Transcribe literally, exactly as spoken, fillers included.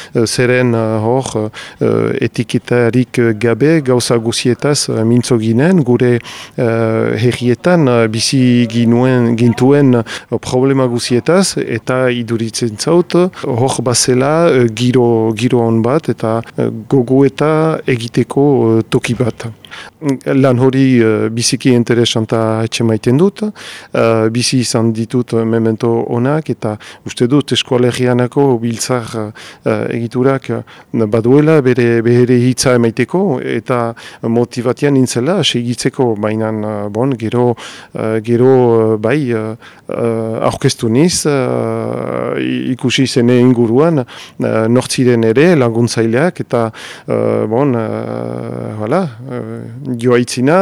uh, zeren uh, hor uh, etiketarik gabe gauza guzietaz uh, mintzo ginen, gure uh, herrietan uh, bizi ginuen, gintuen uh, problema guzietaz, eta iduritzen zaut, hor bazela uh, giro, giro on bat, eta uh, gogoeta egiteko uh, toki bat. Lan hori uh, biziki interesanta etxemaiten dut, uh, bizi izan ditut memento onak, eta uste dut eskoalegianako biltzar uh, egiturak uh, baduela bere, bere hitza emaiteko, eta motivatian nintzela segitzeko, baina uh, bon, gero, uh, gero uh, bai uh, uh, aurkeztu niz, uh, ikusi zene inguruan, uh, nortziren ere laguntzaileak, eta uh, bon, uh, voilà, uh, joaitzina,